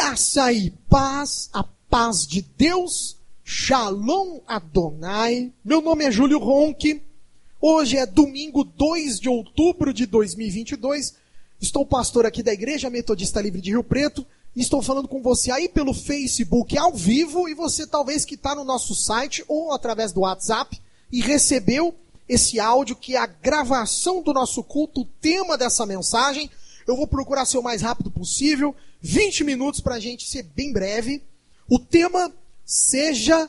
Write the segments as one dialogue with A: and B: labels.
A: Graça e paz, a paz de Deus, Shalom Adonai. Meu nome é Júlio Ronque. Hoje é domingo 2 de outubro de 2022. Estou pastor aqui da Igreja Metodista Livre de Rio Preto. E estou falando com você aí pelo Facebook ao vivo. E você talvez que está no nosso site ou através do WhatsApp e recebeu esse áudio que é a gravação do nosso culto, o tema dessa mensagem. Eu vou procurar ser o mais rápido possível. 20 minutos para a gente ser bem breve. O tema, seja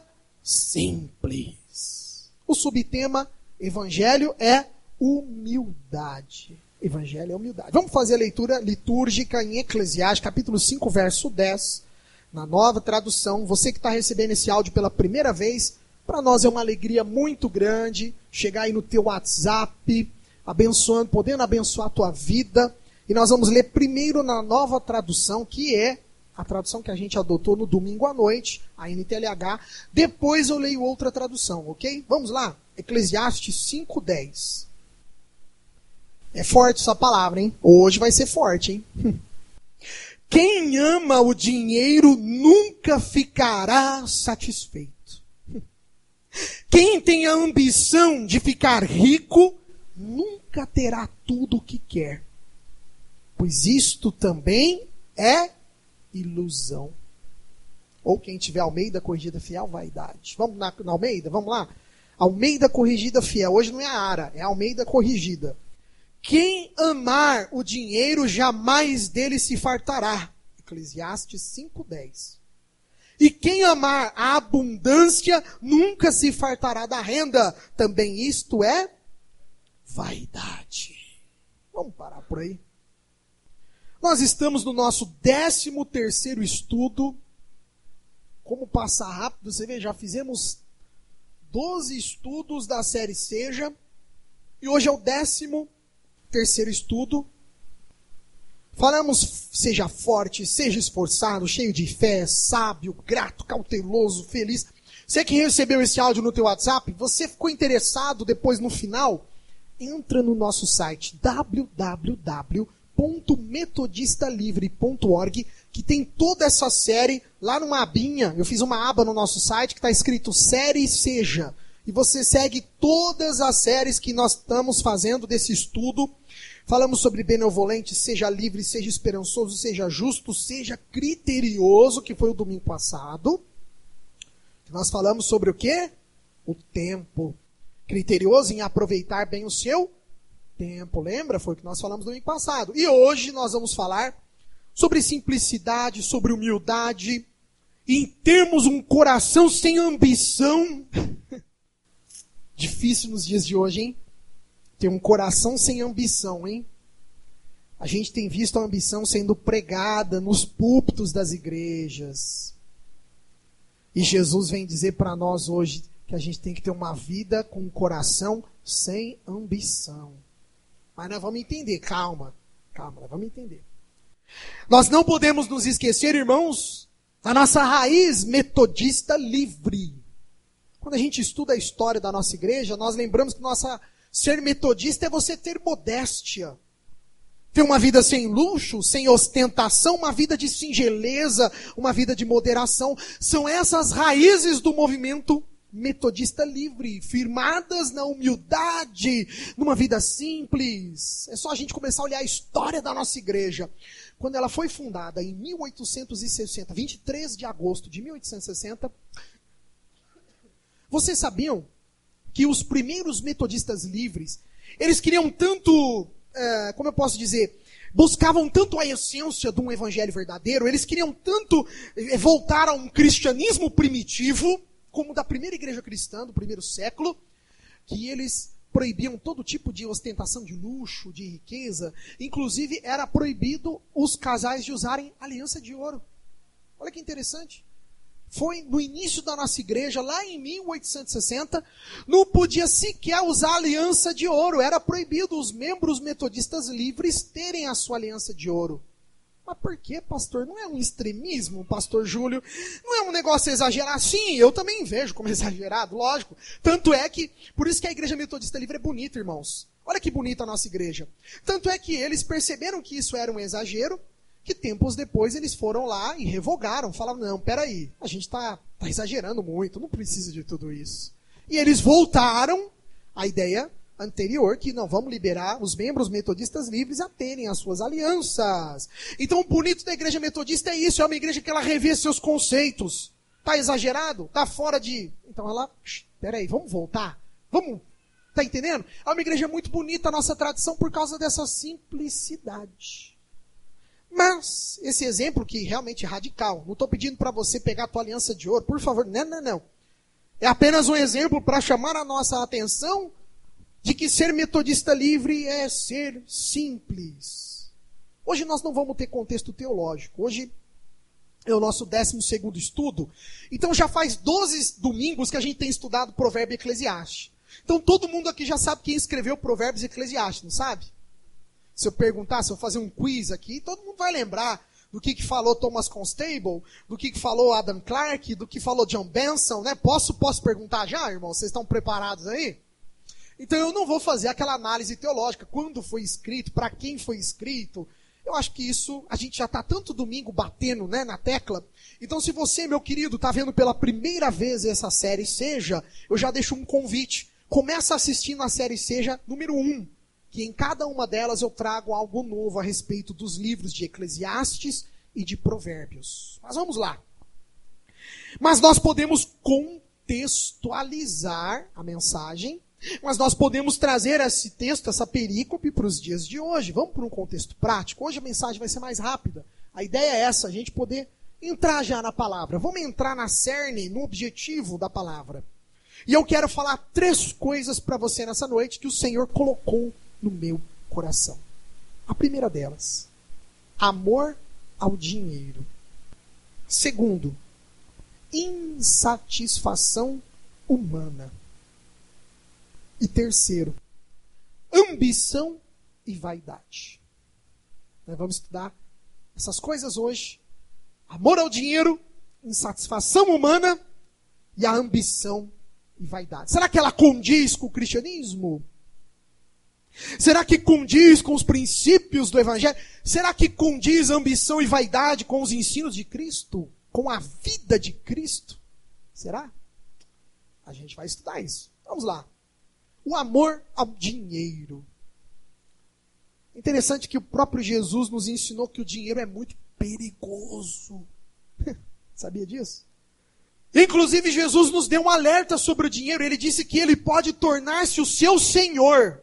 A: simples. O subtema, Evangelho é humildade. Evangelho é humildade. Vamos fazer a leitura litúrgica em Eclesiastes, capítulo 5, verso 10, na nova tradução. Você que está recebendo esse áudio pela primeira vez, para nós é uma alegria muito grande chegar aí no teu WhatsApp, abençoando, podendo abençoar a tua vida. E nós vamos ler primeiro na nova tradução, que é a tradução que a gente adotou no domingo à noite, a NTLH. Depois eu leio outra tradução, ok? Vamos lá? Eclesiastes 5:10. É forte essa palavra, hein? Hoje vai ser forte, hein? Quem ama o dinheiro nunca ficará satisfeito. Quem tem a ambição de ficar rico nunca terá tudo o que quer. Pois isto também é ilusão. Ou quem tiver Almeida Corrigida Fiel, vaidade. Vamos na Almeida? Vamos lá? Almeida Corrigida Fiel. Hoje não é a Ara, é a Almeida Corrigida. Quem amar o dinheiro jamais dele se fartará. Eclesiastes 5:10. E quem amar a abundância nunca se fartará da renda. Também isto é vaidade. Vamos parar por aí. Nós estamos no nosso 13º estudo. Como passar rápido, você vê, já fizemos 12 estudos da série Seja. E hoje é o 13º estudo. Falamos, seja forte, seja esforçado, cheio de fé, sábio, grato, cauteloso, feliz. Você que recebeu esse áudio no teu WhatsApp, você ficou interessado depois no final? Entra no nosso site www.metodistalivre.org, que tem toda essa série lá numa abinha. Eu fiz uma aba no nosso site que está escrito Série Seja. E você segue todas as séries que nós estamos fazendo desse estudo. Falamos sobre benevolente, seja livre, seja esperançoso, seja justo, seja criterioso, que foi o domingo passado. Nós falamos sobre o quê? O tempo. Criterioso em aproveitar bem o seu tempo. Lembra? Foi o que nós falamos no domingo passado. E hoje nós vamos falar sobre simplicidade, sobre humildade. Em termos um coração sem ambição. Difícil nos dias de hoje, hein? Ter um coração sem ambição, hein? A gente tem visto a ambição sendo pregada nos púlpitos das igrejas. E Jesus vem dizer para nós hoje que a gente tem que ter uma vida com um coração sem ambição. Mas nós vamos entender, calma, nós vamos entender. Nós não podemos nos esquecer, irmãos, da nossa raiz metodista livre. Quando a gente estuda a história da nossa igreja, nós lembramos que ser metodista é você ter modéstia. Ter uma vida sem luxo, sem ostentação, uma vida de singeleza, uma vida de moderação. São essas raízes do movimento metodista livre, firmadas na humildade, numa vida simples. É só a gente começar a olhar a história da nossa igreja. Quando ela foi fundada em 1860, 23 de agosto de 1860, vocês sabiam que os primeiros metodistas livres, eles queriam tanto, como eu posso dizer, buscavam tanto a essência de um evangelho verdadeiro, eles queriam tanto voltar a um cristianismo primitivo, como da primeira igreja cristã, do primeiro século, que eles proibiam todo tipo de ostentação de luxo, de riqueza. Inclusive, era proibido os casais de usarem aliança de ouro. Olha que interessante. Foi no início da nossa igreja, lá em 1860, não podia sequer usar aliança de ouro. Era proibido os membros metodistas livres terem a sua aliança de ouro. Mas por que, pastor? Não é um extremismo, pastor Júlio? Não é um negócio exagerado? Sim, eu também vejo como exagerado, lógico. Tanto é que, por isso que a igreja metodista livre é bonita, irmãos. Olha que bonita a nossa igreja. Tanto é que eles perceberam que isso era um exagero, que tempos depois eles foram lá e revogaram, falaram, não, peraí, a gente está exagerando muito, não precisa de tudo isso. E eles voltaram à ideia anterior, que não, vamos liberar os membros metodistas livres a terem as suas alianças. Então o bonito da igreja metodista é isso, é uma igreja que ela revê seus conceitos. Está exagerado? Está fora de... Então ela, peraí, vamos voltar? Vamos... Está entendendo? É uma igreja muito bonita a nossa tradição por causa dessa simplicidade. Mas, esse exemplo que realmente é radical, não estou pedindo para você pegar a tua aliança de ouro, por favor, não. É apenas um exemplo para chamar a nossa atenção de que ser metodista livre é ser simples. Hoje nós não vamos ter contexto teológico, hoje é o nosso 12º estudo, então já faz 12 domingos que a gente tem estudado Provérbio e Eclesiastes. Então todo mundo aqui já sabe quem escreveu Provérbios e Eclesiastes, não sabe? Se eu perguntar, se eu fazer um quiz aqui, todo mundo vai lembrar do que falou Thomas Constable, do que falou Adam Clarke, do que falou John Benson, né? Posso perguntar já, irmão? Vocês estão preparados aí? Então eu não vou fazer aquela análise teológica, quando foi escrito, para quem foi escrito. Eu acho que isso, a gente já está tanto domingo batendo, né, na tecla. Então se você, meu querido, está vendo pela primeira vez essa série Seja, eu já deixo um convite. Começa assistindo a série Seja número 1, que em cada uma delas eu trago algo novo a respeito dos livros de Eclesiastes e de Provérbios. Mas vamos lá. Mas nós podemos contextualizar a mensagem, mas nós podemos trazer esse texto, essa perícope para os dias de hoje. Vamos para um contexto prático. Hoje a mensagem vai ser mais rápida. A ideia é essa, a gente poder entrar já na palavra. Vamos entrar na cerne, no objetivo da palavra. E eu quero falar 3 coisas para você nessa noite que o Senhor colocou no meu coração. A primeira delas, amor ao dinheiro. Segundo, insatisfação humana. E terceiro, ambição e vaidade. Nós vamos estudar essas coisas hoje. Amor ao dinheiro, insatisfação humana e a ambição e vaidade. Será que ela condiz com o cristianismo? Será que condiz com os princípios do Evangelho? Será que condiz ambição e vaidade com os ensinos de Cristo? Com a vida de Cristo? Será? A gente vai estudar isso. Vamos lá. O amor ao dinheiro. Interessante que o próprio Jesus nos ensinou que o dinheiro é muito perigoso. Sabia disso? Inclusive, Jesus nos deu um alerta sobre o dinheiro. Ele disse que ele pode tornar-se o seu senhor.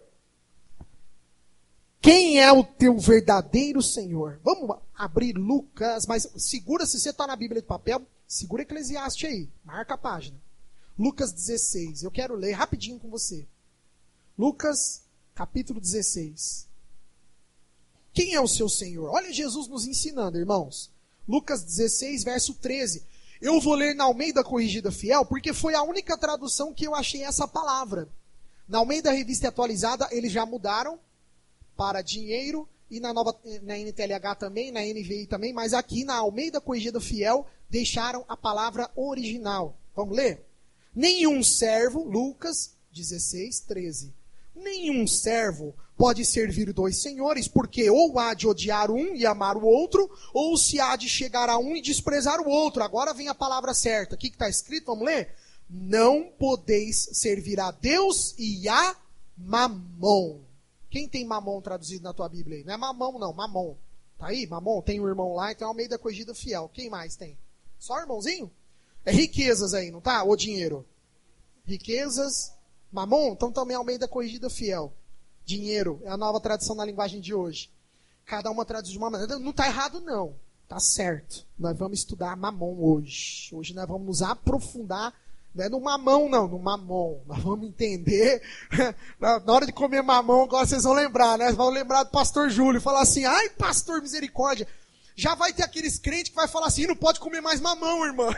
A: Quem é o teu verdadeiro senhor? Vamos abrir Lucas, mas segura, se você está na Bíblia de papel, segura Eclesiastes aí, marca a página. Lucas 16, eu quero ler rapidinho com você. Lucas, capítulo 16. Quem é o seu senhor? Olha Jesus nos ensinando, irmãos. Lucas 16, verso 13. Eu vou ler na Almeida Corrigida Fiel, porque foi a única tradução que eu achei essa palavra. Na Almeida Revista Atualizada, eles já mudaram para dinheiro, e na NTLH também, na NVI também, mas aqui na Almeida Corrigida Fiel, deixaram a palavra original. Vamos ler? Nenhum servo, Lucas 16, 13. Nenhum servo pode servir 2 senhores, porque ou há de odiar um e amar o outro, ou se há de chegar a um e desprezar o outro. Agora vem a palavra certa. O que está escrito? Vamos ler? Não podeis servir a Deus e a Mamon. Quem tem Mamon traduzido na tua Bíblia aí? Não é mamão não, Mamon. Tá aí? Mamon? Tem um irmão lá, então é o meio da Corrigida Fiel. Quem mais tem? Só irmãozinho? É riquezas aí, não tá? Ou dinheiro? Riquezas, Mamon? Então também é o meio da Corrigida Fiel. Dinheiro, é a nova tradução na linguagem de hoje. Cada uma traduz de uma maneira. Não está errado não, tá certo. Nós vamos estudar Mamon hoje. Hoje nós vamos nos aprofundar, não é no mamão não, no mamon. Nós vamos entender. Na hora de comer mamão, agora vocês vão lembrar, né? Vocês vão lembrar do pastor Júlio, falar assim, ai pastor misericórdia. Já vai ter aqueles crentes que vai falar assim, não pode comer mais mamão, irmã.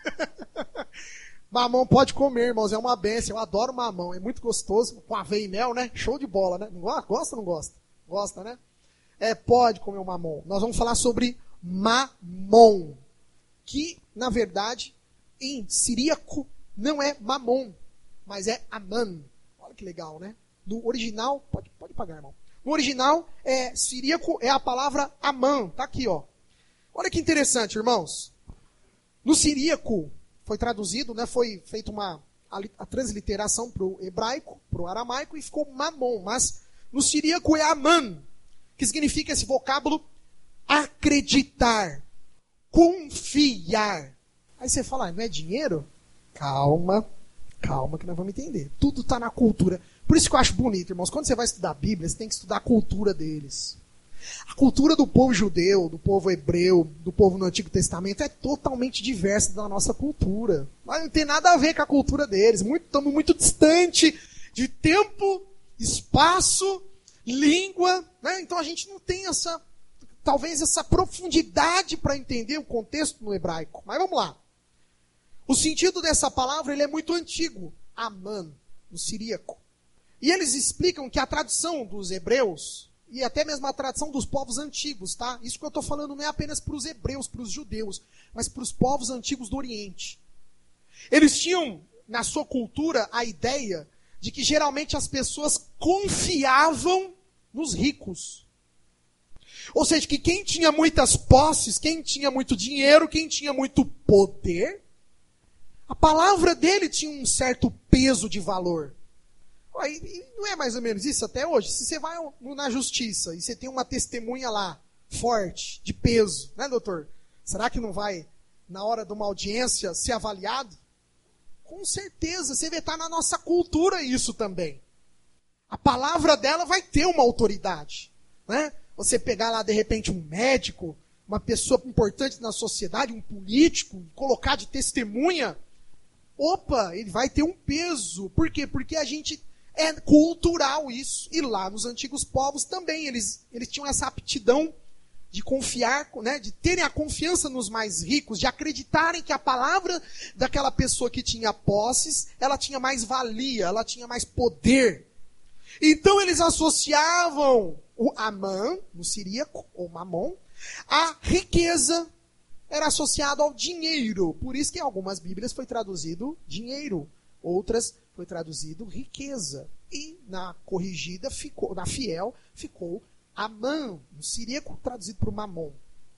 A: Mamão pode comer, irmãos, é uma bênção. Eu adoro mamão, é muito gostoso, com aveia e mel, né? Show de bola, né? Gosta ou não gosta? Gosta, né? Pode comer o mamão. Nós vamos falar sobre mamon, que, na verdade, em siríaco, não é mamon, mas é aman. Olha que legal, né? No original, pode pagar, irmão. No original, siríaco é a palavra aman. Tá aqui, ó. Olha que interessante, irmãos. No siríaco foi traduzido, né, foi feita a transliteração para o hebraico, para o aramaico, e ficou mamon. Mas no siríaco é aman, que significa esse vocábulo acreditar, confiar. Aí você fala, não é dinheiro? Calma que nós vamos entender. Tudo está na cultura. Por isso que eu acho bonito, irmãos. Quando você vai estudar a Bíblia, você tem que estudar a cultura deles. A cultura do povo judeu, do povo hebreu, do povo no Antigo Testamento é totalmente diversa da nossa cultura. Mas não tem nada a ver com a cultura deles. Estamos muito distante de tempo, espaço, língua. Né? Então a gente não tem talvez essa profundidade para entender o contexto no hebraico. Mas vamos lá. O sentido dessa palavra ele é muito antigo. Aman, no siríaco. E eles explicam que a tradução dos hebreus, e até mesmo a tradução dos povos antigos, tá? Isso que eu estou falando não é apenas para os hebreus, para os judeus, mas para os povos antigos do Oriente. Eles tinham, na sua cultura, a ideia de que geralmente as pessoas confiavam nos ricos. Ou seja, que quem tinha muitas posses, quem tinha muito dinheiro, quem tinha muito poder, a palavra dele tinha um certo peso de valor. E não é mais ou menos isso até hoje? Se você vai na justiça e você tem uma testemunha lá, forte, de peso, né, doutor? Será que não vai, na hora de uma audiência, ser avaliado? Com certeza, você vê, está na nossa cultura isso também. A palavra dela vai ter uma autoridade. Né? Você pegar lá, de repente, um médico, uma pessoa importante na sociedade, um político, colocar de testemunha, opa, ele vai ter um peso. Por quê? Porque a gente é cultural isso. E lá nos antigos povos também, eles tinham essa aptidão de confiar, né, de terem a confiança nos mais ricos, de acreditarem que a palavra daquela pessoa que tinha posses, ela tinha mais valia, ela tinha mais poder. Então eles associavam o Amã, no siríaco, ou Mamon, a riqueza. Era associado ao dinheiro. Por isso que em algumas Bíblias foi traduzido dinheiro. Outras foi traduzido riqueza. E na corrigida, na fiel, ficou Amã, no siríaco traduzido para o Mamon.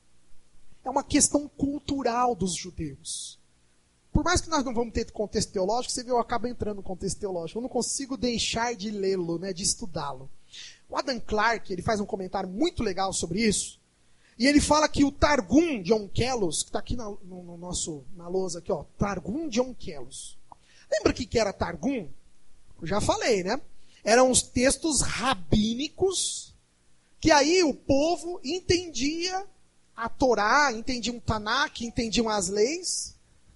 A: É uma questão cultural dos judeus. Por mais que nós não vamos ter contexto teológico, você vê, eu acabo entrando no contexto teológico. Eu não consigo deixar de lê-lo, né, de estudá-lo. O Adam Clarke, ele faz um comentário muito legal sobre isso. E ele fala que o Targum de Onkelos, que está aqui na lousa, aqui, ó, Targum de Onkelos. Lembra o que era Targum? Eu já falei, né? Eram os textos rabínicos, que aí o povo entendia a Torá, entendiam o Tanakh, entendiam as leis.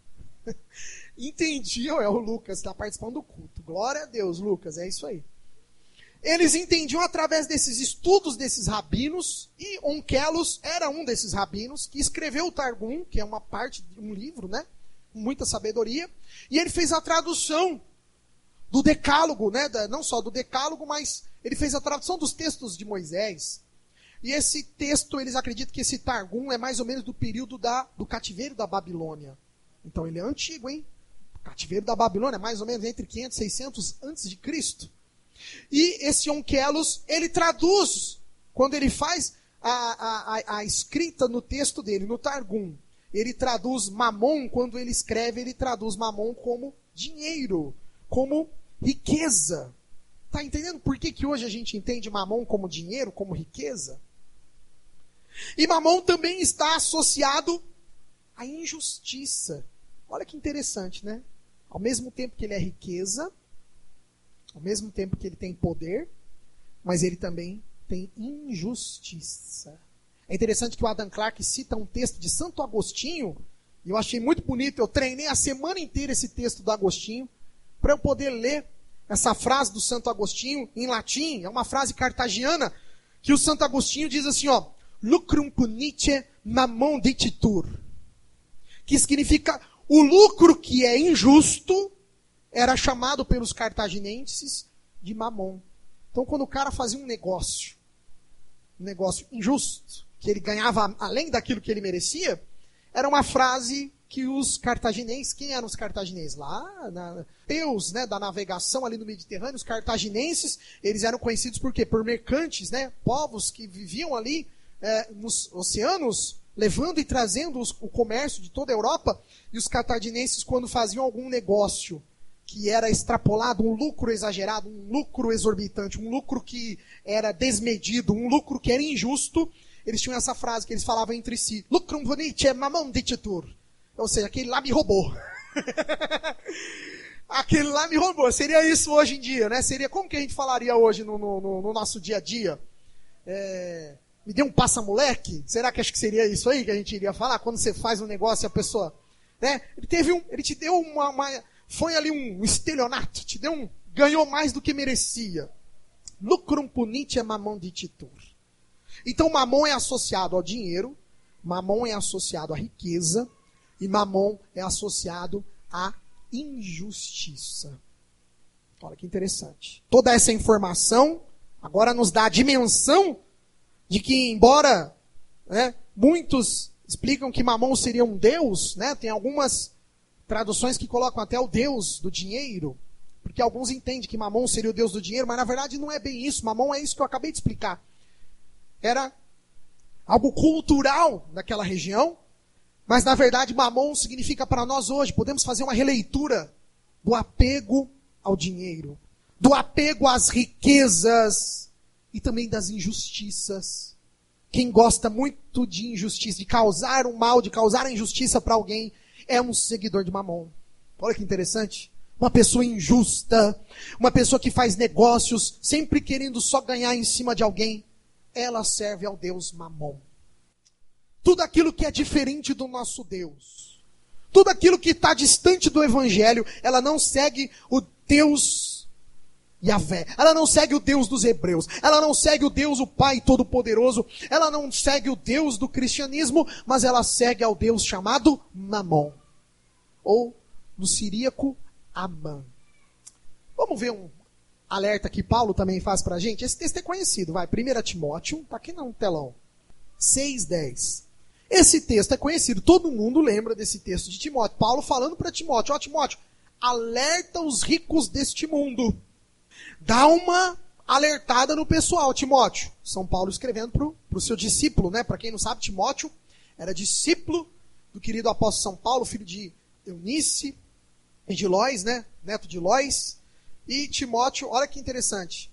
A: Entendiam, o Lucas está participando do culto. Glória a Deus, Lucas, é isso aí. Eles entendiam através desses estudos desses rabinos, e Onkelos era um desses rabinos, que escreveu o Targum, que é uma parte de um livro, né, com muita sabedoria, e ele fez a tradução do Decálogo, né, não só do Decálogo, mas ele fez a tradução dos textos de Moisés. E esse texto, eles acreditam que esse Targum é mais ou menos do período do cativeiro da Babilônia. Então ele é antigo, hein? O cativeiro da Babilônia, mais ou menos entre 500 e 600 antes de Cristo. E esse Onkelos, ele traduz, quando ele faz a escrita no texto dele, no Targum, ele traduz Mamon, quando ele escreve, ele traduz Mamon como dinheiro, como riqueza. Está entendendo por que hoje a gente entende Mamon como dinheiro, como riqueza? E Mamon também está associado à injustiça. Olha que interessante, né? Ao mesmo tempo que ele é riqueza, ao mesmo tempo que ele tem poder, mas ele também tem injustiça. É interessante que o Adam Clarke cita um texto de Santo Agostinho, e eu achei muito bonito, eu treinei a semana inteira esse texto do Agostinho, para eu poder ler essa frase do Santo Agostinho em latim, é uma frase cartagiana, que o Santo Agostinho diz assim, ó, lucrum punice mammon dicitur, que significa o lucro que é injusto, era chamado pelos cartaginenses de mamon. Então, quando o cara fazia um negócio injusto, que ele ganhava além daquilo que ele merecia, era uma frase que os cartaginenses, quem eram os cartaginenses? Lá, Deus, né, da navegação ali no Mediterrâneo, os cartaginenses, eles eram conhecidos por quê? Por mercantes, né, povos que viviam ali nos oceanos levando e trazendo o comércio de toda a Europa, e os cartaginenses, quando faziam algum negócio que era extrapolado, um lucro exagerado, um lucro exorbitante, um lucro que era desmedido, um lucro que era injusto, eles tinham essa frase que eles falavam entre si: lucrum vonice mamam dicitur. Ou seja, aquele lá me roubou. Aquele lá me roubou. Seria isso hoje em dia, né? Seria como que a gente falaria hoje no nosso dia a dia? Me deu um passa-moleque? Será que acho que seria isso aí que a gente iria falar? Quando você faz um negócio e a pessoa... né? Ele te deu foi ali um estelionato, ganhou mais do que merecia. Lucrum punite mamam dicitur. Então mamon é associado ao dinheiro, mamon é associado à riqueza, e mamon é associado à injustiça. Olha que interessante. Toda essa informação agora nos dá a dimensão de que, embora muitos explicam que mamon seria um deus, né? Tem algumas traduções que colocam até o deus do dinheiro, porque alguns entendem que mamon seria o deus do dinheiro, mas na verdade não é bem isso. Mamon é isso que eu acabei de explicar. Era algo cultural daquela região, mas na verdade mamon significa para nós hoje, podemos fazer uma releitura do apego ao dinheiro, do apego às riquezas e também das injustiças. Quem gosta muito de injustiça, de causar um mal, de causar a injustiça para alguém, é um seguidor de mamon. Olha que interessante. Uma pessoa injusta, uma pessoa que faz negócios sempre querendo só ganhar em cima de alguém, ela serve ao Deus mamon. Tudo aquilo que é diferente do nosso Deus, tudo aquilo que está distante do Evangelho, ela não segue o Deus Yahvé, ela não segue o Deus dos hebreus, ela não segue o Deus, o Pai Todo-Poderoso, ela não segue o Deus do cristianismo, mas ela segue ao Deus chamado Mamon, ou no siríaco, Amã. Vamos ver um alerta que Paulo também faz para a gente. Esse texto é conhecido, vai, 1 Timóteo, está aqui no telão, 6:10. Esse texto é conhecido, todo mundo lembra desse texto de Timóteo. Paulo falando para Timóteo: ó Timóteo, alerta os ricos deste mundo. Dá uma alertada no pessoal, Timóteo. São Paulo escrevendo para o seu discípulo, né? Para quem não sabe, Timóteo era discípulo do querido apóstolo São Paulo, filho de Eunice e de Lóis, né? Neto de Lóis. E Timóteo, olha que interessante.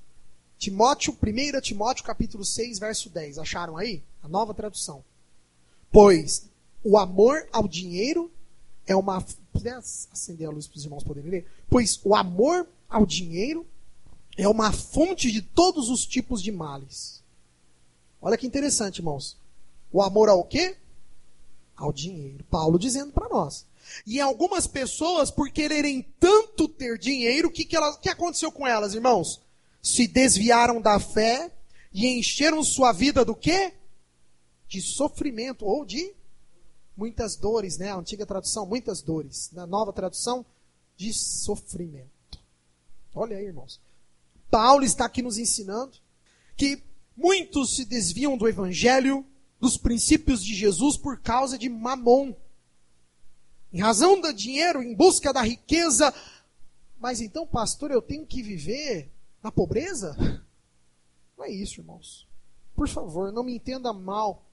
A: 1 Timóteo capítulo 6, verso 10. Acharam aí? A nova tradução. Pois o amor ao dinheiro é uma... Puder acender a luz para os irmãos poderem ler? Pois o amor ao dinheiro é uma fonte de todos os tipos de males. Olha que interessante, irmãos. O amor ao quê? Ao dinheiro. Paulo dizendo para nós. E algumas pessoas, por quererem tanto ter dinheiro, o que aconteceu com elas, irmãos? Se desviaram da fé e encheram sua vida do quê? De sofrimento ou de muitas dores, né? A antiga tradução, muitas dores. Na nova tradução, de sofrimento. Olha aí, irmãos. Paulo está aqui nos ensinando que muitos se desviam do evangelho, dos princípios de Jesus por causa de mamon. Em razão do dinheiro, em busca da riqueza. Mas então, pastor, eu tenho que viver na pobreza? Não é isso, irmãos. Por favor, não me entenda mal.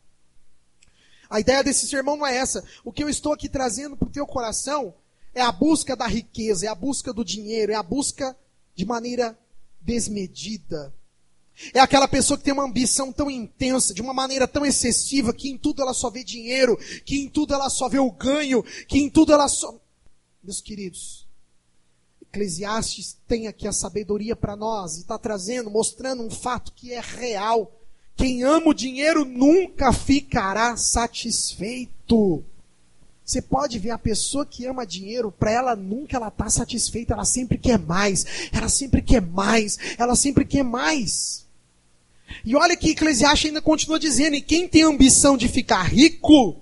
A: A ideia desse sermão não é essa. O que eu estou aqui trazendo para o teu coração é a busca da riqueza, é a busca do dinheiro, é a busca de maneira desmedida. É aquela pessoa que tem uma ambição tão intensa, de uma maneira tão excessiva, que em tudo ela só vê dinheiro, que em tudo ela só vê o ganho, que em tudo ela só... Meus queridos, Eclesiastes tem aqui a sabedoria para nós e está trazendo, mostrando um fato que é real. Quem ama o dinheiro nunca ficará satisfeito. Você pode ver a pessoa que ama dinheiro, para ela nunca ela está satisfeita, ela sempre quer mais, ela sempre quer mais, ela sempre quer mais. E olha que Eclesiastes ainda continua dizendo, e quem tem ambição de ficar rico,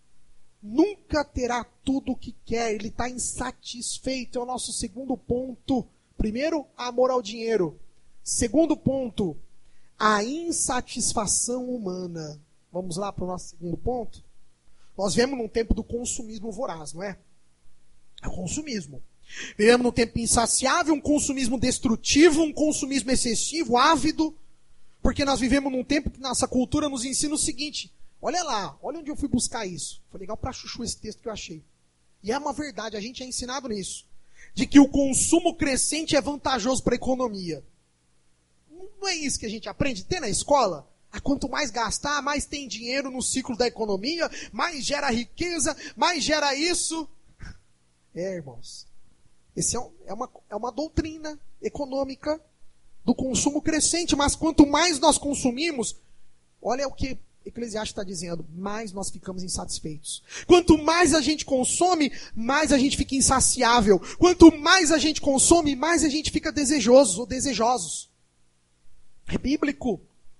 A: nunca terá tudo o que quer, ele está insatisfeito. É o nosso segundo ponto. Primeiro, amor ao dinheiro. Segundo ponto, a insatisfação humana. Vamos lá para o nosso segundo ponto? Nós vivemos num tempo do consumismo voraz, não é? É o consumismo. Vivemos num tempo insaciável, um consumismo destrutivo, um consumismo excessivo, ávido, porque nós vivemos num tempo que nossa cultura nos ensina o seguinte: Olha lá, olha onde eu fui buscar isso. Foi legal pra chuchu esse texto que eu achei. E é uma verdade, a gente é ensinado nisso. De que o consumo crescente é vantajoso para a economia. Não é isso que a gente aprende? Tem na escola? Quanto mais gastar, mais tem dinheiro no ciclo da economia, mais gera riqueza, mais gera isso. Irmãos, esse é uma doutrina econômica do consumo crescente, mas quanto mais nós consumimos, olha o que Eclesiastes está dizendo, mais nós ficamos insatisfeitos. Quanto mais a gente consome, mais a gente fica insaciável. Quanto mais a gente consome, mais a gente fica desejoso ou desejosos. É bíblico.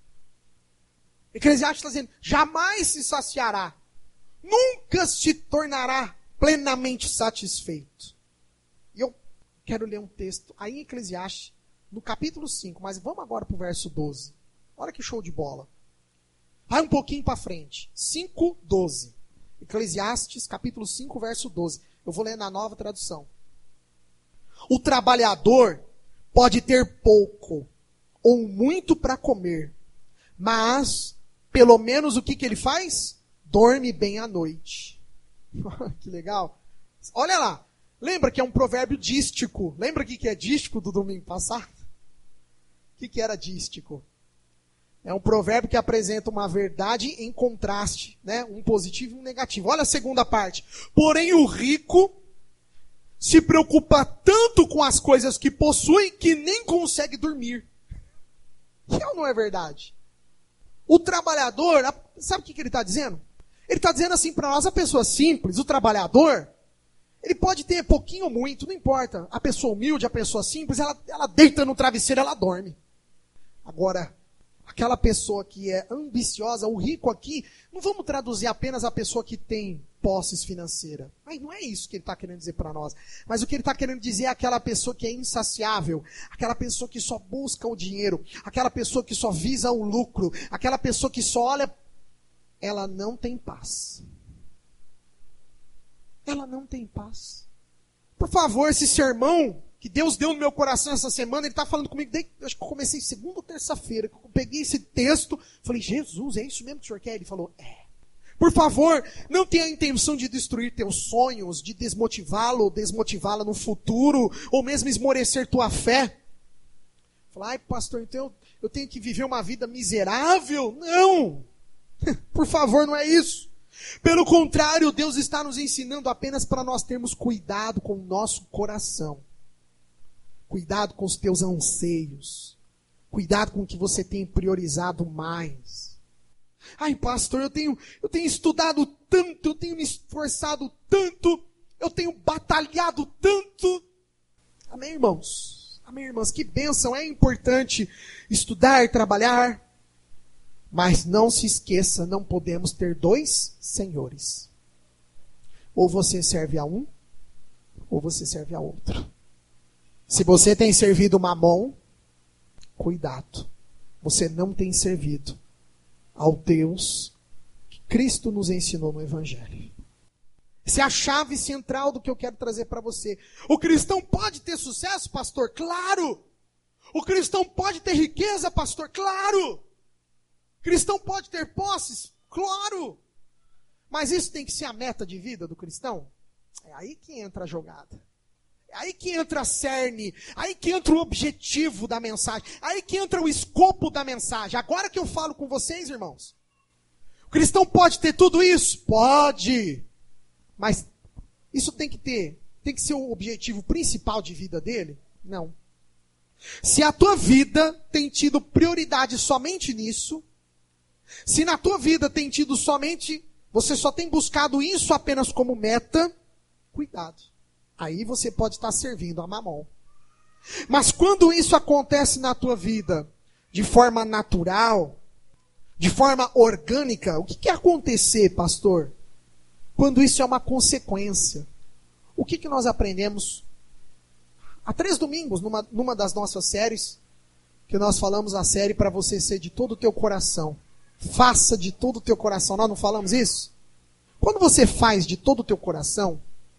A: Eclesiastes está dizendo, jamais se saciará. Nunca se tornará plenamente satisfeito. E eu quero ler um texto aí em Eclesiastes, no capítulo 5, mas vamos agora para o verso 12. Olha que show de bola. Vai um pouquinho para frente. 5:12. Eclesiastes, capítulo 5, verso 12. Eu vou ler na Nova Tradução. O trabalhador pode ter pouco ou muito para comer, mas, pelo menos o que ele faz? Dorme bem à noite. Que legal. Olha lá. Lembra que é um provérbio dístico. Lembra o que é dístico do domingo passado? O que era dístico? É um provérbio que apresenta uma verdade em contraste, né? Um positivo e um negativo. Olha a segunda parte. Porém, o rico se preocupa tanto com as coisas que possui que nem consegue dormir. Que não é verdade? O trabalhador, sabe o que ele está dizendo? Ele está dizendo assim para nós, a pessoa simples, o trabalhador, ele pode ter pouquinho ou muito, não importa. A pessoa humilde, a pessoa simples, ela deita no travesseiro, ela dorme. Agora, aquela pessoa que é ambiciosa, o rico aqui, não vamos traduzir apenas a pessoa que tem posses financeiras. Mas não é isso que ele está querendo dizer para nós. Mas o que ele está querendo dizer é aquela pessoa que é insaciável, aquela pessoa que só busca o dinheiro, aquela pessoa que só visa o lucro, aquela pessoa que só olha, ela não tem paz. Ela não tem paz. Por favor, esse sermão que Deus deu no meu coração essa semana, ele está falando comigo desde, acho que eu comecei segunda ou terça-feira, que eu peguei esse texto, falei, Jesus, é isso mesmo que o senhor quer? Ele falou, é. Por favor, não tenha a intenção de destruir teus sonhos, de desmotivá-lo ou desmotivá-la no futuro, ou mesmo esmorecer tua fé. Falar, ai pastor, então eu tenho que viver uma vida miserável? Não! Por favor, não é isso. Pelo contrário, Deus está nos ensinando apenas para nós termos cuidado com o nosso coração. Cuidado com os teus anseios. Cuidado com o que você tem priorizado mais. Ai, pastor, eu tenho estudado tanto, eu tenho me esforçado tanto, eu tenho batalhado tanto. Amém, irmãos? Amém, irmãs? Que bênção, é importante estudar, trabalhar. Mas não se esqueça, não podemos ter dois senhores. Ou você serve a um, ou você serve a outro. Se você tem servido Mamon, cuidado. Você não tem servido ao Deus que Cristo nos ensinou no Evangelho. Essa é a chave central do que eu quero trazer para você. O cristão pode ter sucesso, pastor? Claro! O cristão pode ter riqueza, pastor? Claro! O cristão pode ter posses? Claro! Mas isso tem que ser a meta de vida do cristão? É aí que entra a jogada. É aí que entra a cerne, aí que entra o objetivo da mensagem, aí que entra o escopo da mensagem. Agora que eu falo com vocês, irmãos, o cristão pode ter tudo isso? Pode! Mas isso tem que ser o objetivo principal de vida dele? Não. Se a tua vida tem tido prioridade somente nisso, se na tua vida tem tido somente, você só tem buscado isso apenas como meta, cuidado. Aí você pode estar servindo a Mamon. Mas quando isso acontece na tua vida de forma natural, de forma orgânica, o que quer acontecer, pastor? Quando isso é uma consequência. O que nós aprendemos? Há 3 domingos, numa das nossas séries, que nós falamos a série para você ser de todo o teu coração. Faça de todo o teu coração. Nós não falamos isso? Quando você faz de todo o teu coração,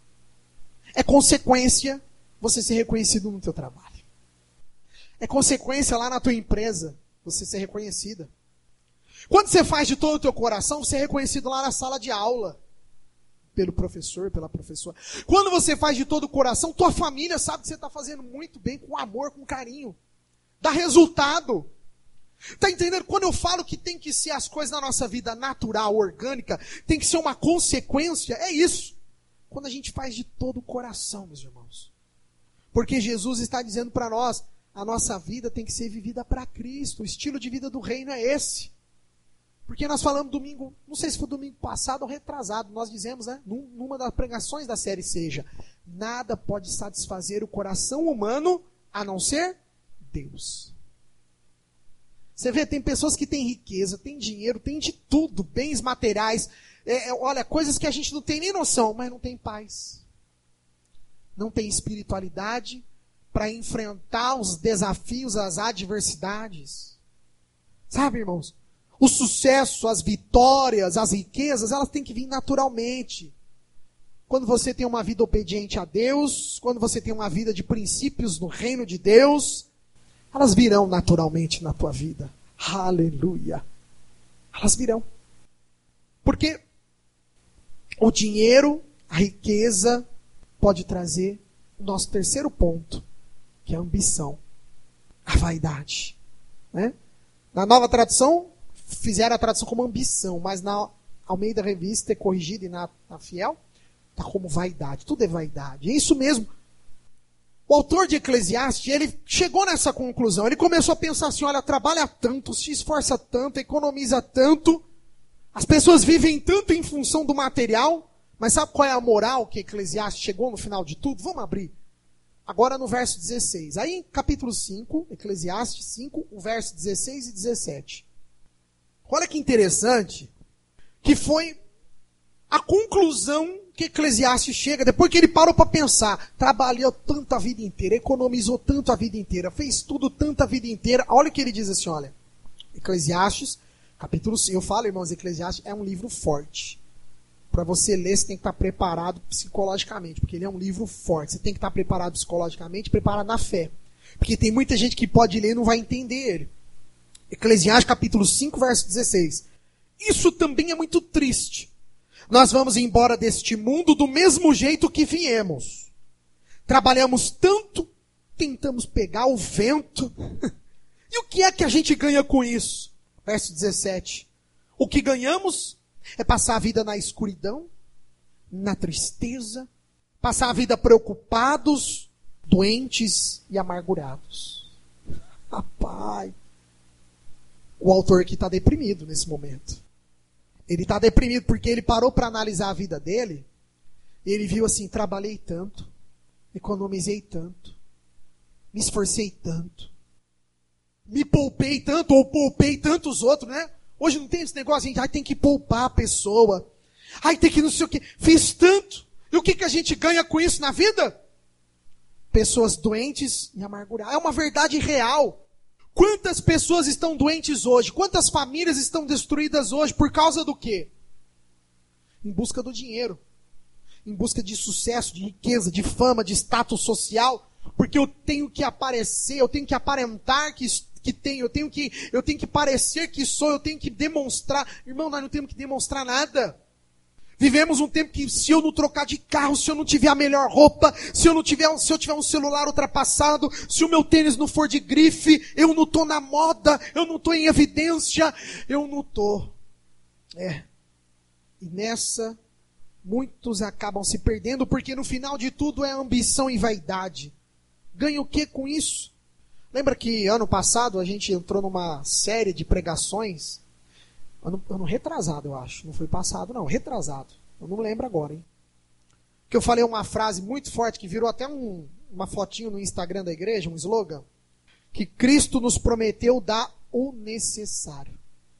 A: é consequência você ser reconhecido no teu trabalho. É consequência lá na tua empresa você ser reconhecida. Quando você faz de todo o teu coração, você é reconhecido lá na sala de aula. Pelo professor, pela professora. Quando você faz de todo o coração, tua família sabe que você está fazendo muito bem, com amor, com carinho. Dá resultado. Está entendendo? Quando eu falo que tem que ser as coisas na nossa vida natural, orgânica, tem que ser uma consequência, é isso. Quando a gente faz de todo o coração, meus irmãos. Porque Jesus está dizendo para nós, a nossa vida tem que ser vivida para Cristo. O estilo de vida do reino é esse. Porque nós falamos domingo, não sei se foi domingo passado ou retrasado, nós dizemos, né, numa das pregações da série Seja, nada pode satisfazer o coração humano a não ser Deus. Você vê, tem pessoas que têm riqueza, têm dinheiro, têm de tudo, bens materiais, olha, coisas que a gente não tem nem noção, mas não tem paz. Não tem espiritualidade para enfrentar os desafios, as adversidades. Sabe, irmãos? O sucesso, as vitórias, as riquezas, elas têm que vir naturalmente. Quando você tem uma vida obediente a Deus, quando você tem uma vida de princípios no reino de Deus, elas virão naturalmente na tua vida. Aleluia. Elas virão. Porque o dinheiro, a riqueza, pode trazer o nosso terceiro ponto, que é a ambição, a vaidade. Né? Na Nova Tradução, fizeram a tradução como ambição, mas na Almeida Revista é corrigida e na Fiel está como vaidade. Tudo é vaidade. É isso mesmo. O autor de Eclesiastes, ele chegou nessa conclusão. Ele começou a pensar assim, olha, trabalha tanto, se esforça tanto, economiza tanto. As pessoas vivem tanto em função do material. Mas sabe qual é a moral que Eclesiastes chegou no final de tudo? Vamos abrir. Agora no verso 16. Aí em capítulo 5, Eclesiastes 5, o verso 16 e 17. Olha que interessante, que foi a conclusão que Eclesiastes chega, depois que ele parou para pensar, trabalhou tanto a vida inteira, economizou tanto a vida inteira, fez tudo tanto a vida inteira. Olha o que ele diz assim, olha, Eclesiastes, capítulo 5, eu falo, irmãos, Eclesiastes é um livro forte. Para você ler, você tem que estar preparado psicologicamente, porque ele é um livro forte. Você tem que estar preparado psicologicamente, preparado na fé. Porque tem muita gente que pode ler e não vai entender ele. Eclesiastes capítulo 5, verso 16. Isso também é muito triste. Nós vamos embora deste mundo do mesmo jeito que viemos. Trabalhamos tanto, tentamos pegar o vento. E o que é que a gente ganha com isso? Verso 17. O que ganhamos é passar a vida na escuridão, na tristeza, passar a vida preocupados, doentes e amargurados. Rapaz, o autor aqui está deprimido nesse momento. Ele está deprimido porque ele parou para analisar a vida dele e ele viu assim, trabalhei tanto, economizei tanto, me esforcei tanto, me poupei tanto ou poupei tantos outros, né? Hoje não tem esse negócio, a gente tem que poupar a pessoa. Tem que não sei o quê. Fiz tanto. E o que a gente ganha com isso na vida? Pessoas doentes e amarguradas. É uma verdade real. Quantas pessoas estão doentes hoje? Quantas famílias estão destruídas hoje por causa do quê? Em busca do dinheiro. Em busca de sucesso, de riqueza, de fama, de status social. Porque eu tenho que aparecer, eu tenho que aparentar que tenho, eu tenho que parecer que sou, eu tenho que demonstrar. Irmão, nós não temos que demonstrar nada. Vivemos um tempo que se eu não trocar de carro, se eu não tiver a melhor roupa, se eu tiver um celular ultrapassado, se o meu tênis não for de grife, eu não estou na moda, eu não estou em evidência, eu não estou. E nessa, muitos acabam se perdendo, porque no final de tudo é ambição e vaidade. Ganha o que com isso? Lembra que ano passado a gente entrou numa série de pregações, ano retrasado eu acho, não foi passado não, retrasado, eu não lembro agora, hein? Que eu falei uma frase muito forte que virou até uma fotinho no Instagram da igreja, um slogan, que Cristo nos prometeu dar o necessário.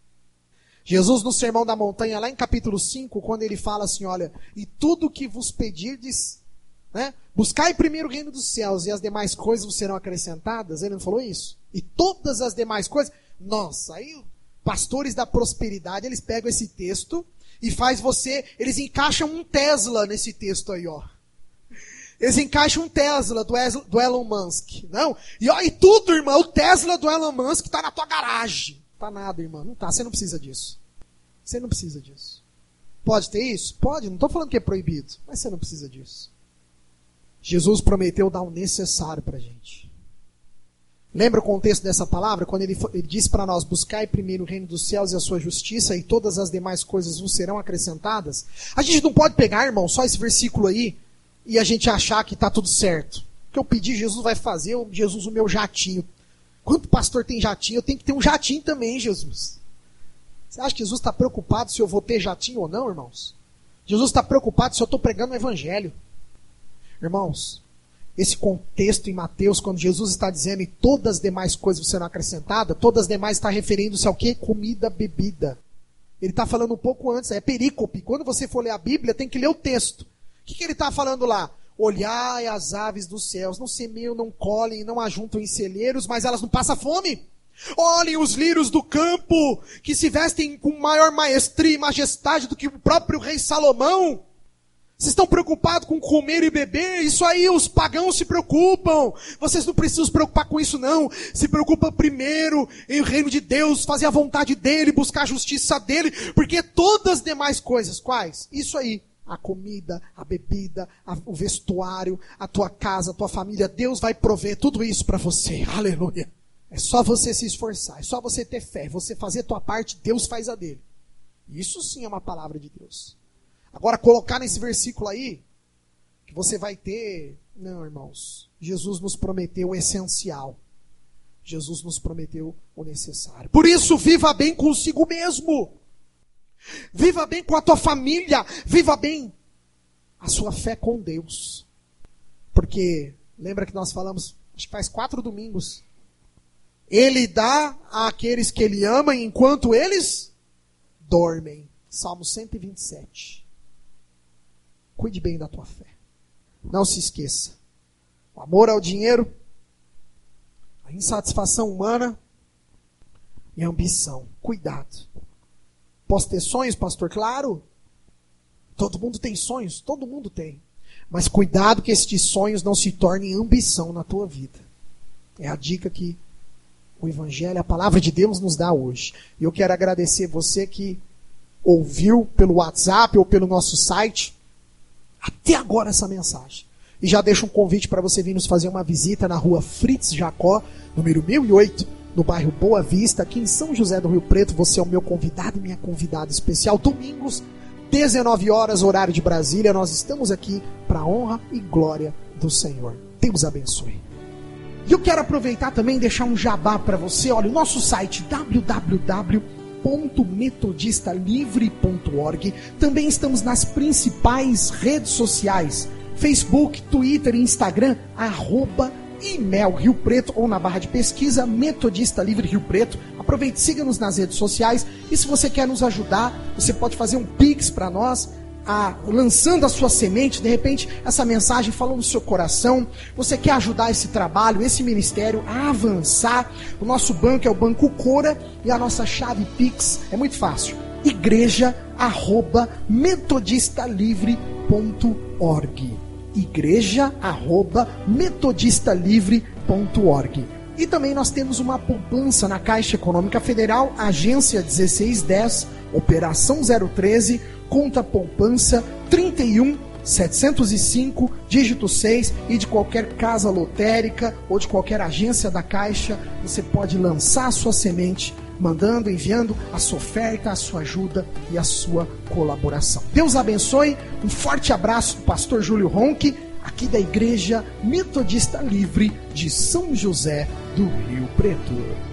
A: Jesus no Sermão da Montanha, lá em capítulo 5, quando ele fala assim, olha, e tudo que vos pedirdes, né? Buscai primeiro o reino dos céus e as demais coisas vos serão acrescentadas. Ele não falou isso? E todas as demais coisas. Nossa, aí pastores da prosperidade, eles pegam esse texto e eles encaixam um Tesla nesse texto aí, ó. Eles encaixam um Tesla do Elon Musk. Não? E tudo, irmão, o Tesla do Elon Musk está na tua garagem. Tá nada, irmã. Não tá. Você não precisa disso. Você não precisa disso. Pode ter isso? Pode. Não estou falando que é proibido. Mas você não precisa disso. Jesus prometeu dar o necessário para a gente. Lembra o contexto dessa palavra? Quando ele disse para nós, buscai primeiro o reino dos céus e a sua justiça, e todas as demais coisas vos serão acrescentadas. A gente não pode pegar, irmão, só esse versículo aí, e a gente achar que está tudo certo. O que eu pedi, Jesus vai fazer, Jesus, o meu jatinho. Quanto pastor tem jatinho? Eu tenho que ter um jatinho também, Jesus. Você acha que Jesus está preocupado se eu vou ter jatinho ou não, irmãos? Jesus está preocupado se eu estou pregando o evangelho. Irmãos, esse contexto em Mateus, quando Jesus está dizendo e todas as demais coisas serão acrescentadas, todas as demais está referindo-se ao quê? Comida, bebida. Ele está falando um pouco antes, é perícope. Quando você for ler a Bíblia, tem que ler o texto. O que ele está falando lá? Olhai as aves dos céus, não semeiam, não colhem, não ajuntam em celeiros, mas elas não passam fome. Olhem os lírios do campo, que se vestem com maior maestria e majestade do que o próprio rei Salomão. Vocês estão preocupados com comer e beber? Isso aí os pagãos se preocupam. Vocês não precisam se preocupar com isso não. Se preocupa primeiro em o reino de Deus, fazer a vontade dele, buscar a justiça dele, porque todas as demais coisas, quais? Isso aí. A comida, a bebida, o vestuário, a tua casa, a tua família. Deus vai prover tudo isso para você. Aleluia. É só você se esforçar, é só você ter fé, você fazer a tua parte, Deus faz a dele. Isso sim é uma palavra de Deus. Agora, colocar nesse versículo aí, que você vai ter... Não, irmãos. Jesus nos prometeu o essencial. Jesus nos prometeu o necessário. Por isso, viva bem consigo mesmo. Viva bem com a tua família. Viva bem a sua fé com Deus. Porque, lembra que nós falamos, acho que faz 4 domingos. Ele dá àqueles que ele ama enquanto eles dormem. Salmo 127. Cuide bem da tua fé. Não se esqueça. O amor ao dinheiro, a insatisfação humana e a ambição. Cuidado. Posso ter sonhos, pastor? Claro. Todo mundo tem sonhos. Todo mundo tem. Mas cuidado que estes sonhos não se tornem ambição na tua vida. É a dica que o Evangelho, a palavra de Deus nos dá hoje. E eu quero agradecer você que ouviu pelo WhatsApp ou pelo nosso site até agora essa mensagem. E já deixo um convite para você vir nos fazer uma visita na rua Fritz Jacó, número 1008, no bairro Boa Vista, aqui em São José do Rio Preto. Você é o meu convidado e minha convidada especial. Domingos, 19 horas, horário de Brasília. Nós estamos aqui para a honra e glória do Senhor. Deus abençoe. E eu quero aproveitar também e deixar um jabá para você. Olha, o nosso site www.metodistalivre.org. Também estamos nas principais redes sociais: Facebook, Twitter e Instagram, @IMEL Rio Preto, ou na barra de pesquisa Metodista Livre Rio Preto. Aproveite, siga-nos nas redes sociais. E se você quer nos ajudar, você pode fazer um Pix para nós, lançando a sua semente. De repente essa mensagem falou no seu coração, você quer ajudar esse trabalho, esse ministério a avançar. O nosso banco é o Banco Cora e a nossa chave Pix é muito fácil: igreja@metodistalivre.org. igreja@metodistalivre.org. E também nós temos uma poupança na Caixa Econômica Federal, agência 1610, operação 013, conta poupança 31705, dígito 6, e de qualquer casa lotérica ou de qualquer agência da Caixa, você pode lançar a sua semente, mandando, enviando a sua oferta, a sua ajuda e a sua colaboração. Deus abençoe, um forte abraço do pastor Júlio Ronque, aqui da Igreja Metodista Livre de São José do Rio Preto.